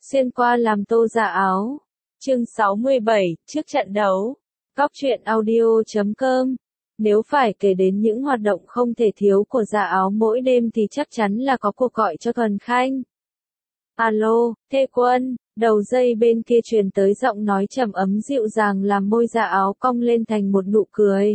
Xuyên qua làm tô dạ áo. Chương 67, trước trận đấu. Góc truyện audio.com. Nếu phải kể đến những hoạt động không thể thiếu của dạ áo mỗi đêm thì chắc chắn là có cuộc gọi cho Thuần Khanh. Alo, Thê Quân, đầu dây bên kia truyền tới giọng nói trầm ấm dịu dàng làm môi dạ áo cong lên thành một nụ cười.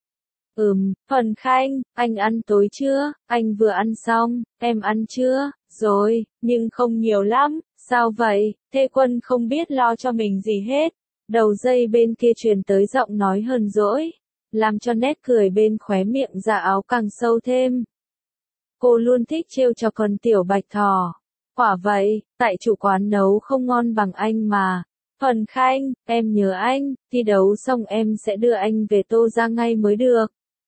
Thuần Khanh, anh ăn tối chưa? Anh vừa ăn xong, em ăn chưa? Rồi, nhưng không nhiều lắm. Sao vậy? Thê Quân không biết lo cho mình gì hết. Đầu dây bên kia truyền tới giọng nói hờn dỗi, làm cho nét cười bên khóe miệng dạ áo càng sâu thêm. Cô luôn thích trêu cho con tiểu bạch thỏ. Quả vậy, tại chủ quán nấu không ngon bằng anh mà. Thuần Khanh, em nhớ anh, thi đấu xong em sẽ đưa anh về Tô ra ngay mới được.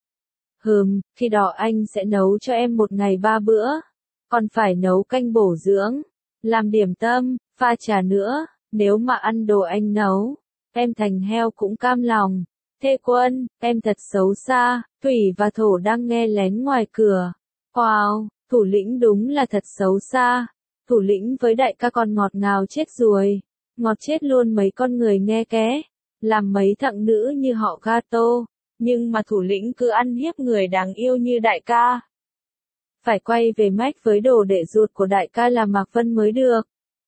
Khi đó anh sẽ nấu cho em một ngày 3 bữa. Còn phải nấu canh bổ dưỡng, làm điểm tâm, pha trà nữa, nếu mà ăn đồ anh nấu, em thành heo cũng cam lòng. Thê Quân, em thật xấu xa. Thủy và Thổ đang nghe lén ngoài cửa. Wow, thủ lĩnh đúng là thật xấu xa. Thủ lĩnh với đại ca còn ngọt ngào chết ruồi. Ngọt chết luôn mấy con người nghe ké. Làm mấy thằng nữ như họ gato. Nhưng mà thủ lĩnh cứ ăn hiếp người đáng yêu như đại ca. Phải quay về mách với đồ đệ ruột của đại ca là Mạc Vân mới được.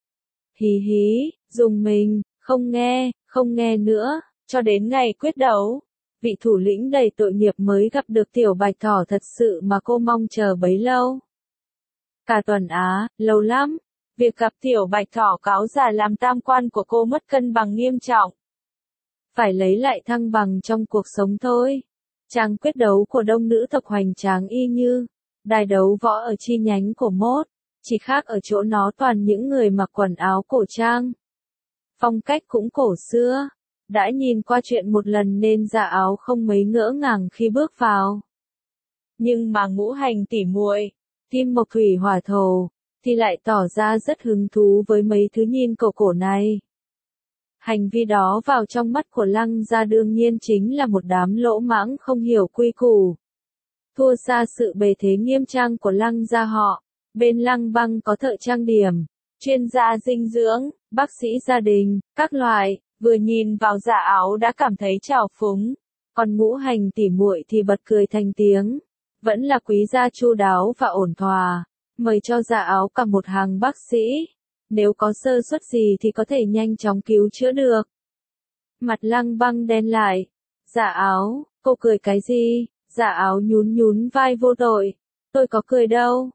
Hí hí, dùng mình, không nghe nữa, cho đến ngày quyết đấu. Vị thủ lĩnh đầy tội nghiệp mới gặp được tiểu bạch thỏ thật sự mà cô mong chờ bấy lâu. Cả tuần Á, lâu lắm. Việc gặp tiểu bạch thỏ cáo già làm tam quan của cô mất cân bằng nghiêm trọng. Phải lấy lại thăng bằng trong cuộc sống thôi. Trang quyết đấu của đông nữ tộc hoành tráng y như đài đấu võ ở chi nhánh của mốt, chỉ khác ở chỗ nó toàn những người mặc quần áo cổ trang. Phong cách cũng cổ xưa. Đã nhìn qua chuyện một lần nên dạ áo không mấy ngỡ ngàng khi bước vào. Nhưng mà ngũ hành tỉ muội, Kim Mộc Thủy Hỏa Thổ, thì lại tỏ ra rất hứng thú với mấy thứ nhìn cổ này. Hành vi đó vào trong mắt của Lăng gia đương nhiên chính là một đám lỗ mãng không hiểu quy củ. Thua xa sự bề thế nghiêm trang của Lăng gia họ. Bên Lăng Băng có thợ trang điểm, chuyên gia dinh dưỡng, bác sĩ gia đình, các loại, vừa nhìn vào dạ áo đã cảm thấy trào phúng. Còn ngũ hành tỉ muội thì bật cười thành tiếng. Vẫn là quý gia chu đáo và ổn thỏa, mời cho dạ áo cả một hàng bác sĩ. Nếu có sơ suất gì thì có thể nhanh chóng cứu chữa được. Mặt Lăng Băng đen lại. Dạ áo, cô cười cái gì? Dạ áo nhún vai vô tội. Tôi có cười đâu.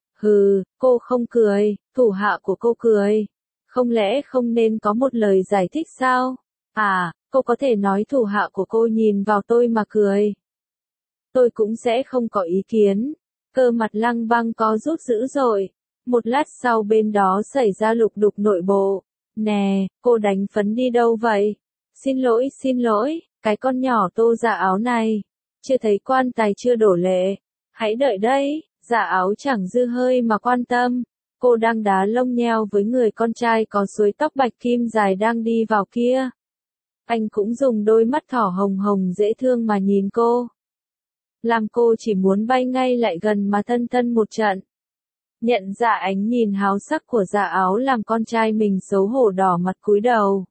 Cô không cười, thủ hạ của cô cười. Không lẽ không nên có một lời giải thích sao? Cô có thể nói thủ hạ của cô nhìn vào tôi mà cười. Tôi cũng sẽ không có ý kiến. Cơ mặt Lăng Băng có rút dữ rồi. Một lát sau bên đó xảy ra lục đục nội bộ. Nè, cô đánh phấn đi đâu vậy? Xin lỗi, cái con nhỏ Tô dạ áo này. Chưa thấy quan tài chưa đổ lệ. Hãy đợi đấy, dạ áo chẳng dư hơi mà quan tâm. Cô đang đá lông nheo với người con trai có suối tóc bạch kim dài đang đi vào kia. Anh cũng dùng đôi mắt thỏ hồng hồng dễ thương mà nhìn cô. Làm cô chỉ muốn bay ngay lại gần mà thân một trận. Nhận ra ánh nhìn háo sắc của dạ áo làm con trai mình xấu hổ đỏ mặt cúi đầu.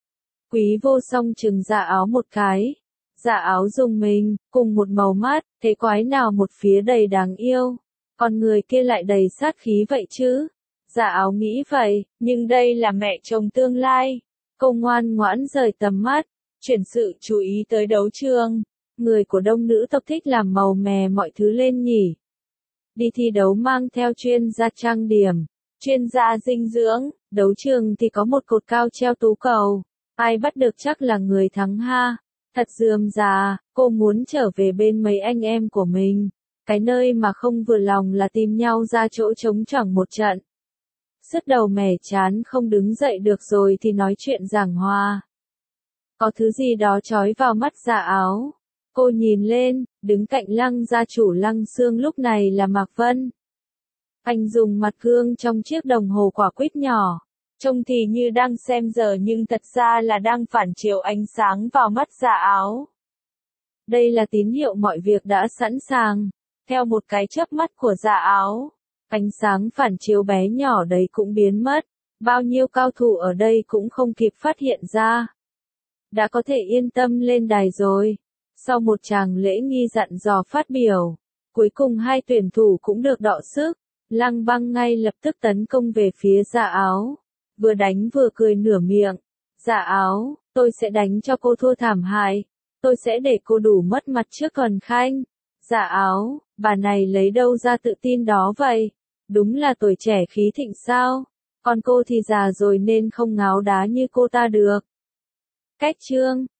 Quý vô song chừng dạ áo một cái. Dạ áo dùng mình, cùng một màu mắt, thế quái nào một phía đầy đáng yêu. Còn người kia lại đầy sát khí vậy chứ. Dạ áo nghĩ vậy, nhưng đây là mẹ chồng tương lai. Cô ngoan ngoãn rời tầm mắt, chuyển sự chú ý tới đấu trường. Người của đông nữ tộc thích làm màu mè mọi thứ lên nhỉ. Đi thi đấu mang theo chuyên gia trang điểm, chuyên gia dinh dưỡng, đấu trường thì có một cột cao treo tú cầu. Ai bắt được chắc là người thắng ha. Thật rườm rà, cô muốn trở về bên mấy anh em của mình. Cái nơi mà không vừa lòng là tìm nhau ra chỗ trống chẳng một trận. Sứt đầu mẻ chán không đứng dậy được rồi thì nói chuyện giảng hòa. Có thứ gì đó chói vào mắt dạ áo. Cô nhìn lên, đứng cạnh Lăng gia chủ Lăng Xương lúc này là Mạc Vân. Anh dùng mặt gương trong chiếc đồng hồ quả quýt nhỏ. Trông thì như đang xem giờ nhưng thật ra là đang phản chiếu ánh sáng vào mắt dạ áo. Đây là tín hiệu mọi việc đã sẵn sàng. Theo một cái chớp mắt của dạ áo, ánh sáng phản chiếu bé nhỏ đấy cũng biến mất. Bao nhiêu cao thủ ở đây cũng không kịp phát hiện ra. Đã có thể yên tâm lên đài rồi. Sau một tràng lễ nghi dặn dò phát biểu, cuối cùng hai tuyển thủ cũng được đọ sức. Lăng Băng ngay lập tức tấn công về phía Dạ Áo. Vừa đánh vừa cười nửa miệng. Dạ Áo, tôi sẽ đánh cho cô thua thảm hại. Tôi sẽ để cô đủ mất mặt trước Thuần Khanh. Dạ Áo, bà này lấy đâu ra tự tin đó vậy? Đúng là tuổi trẻ khí thịnh sao? Còn cô thì già rồi nên không ngáo đá như cô ta được. Cách chương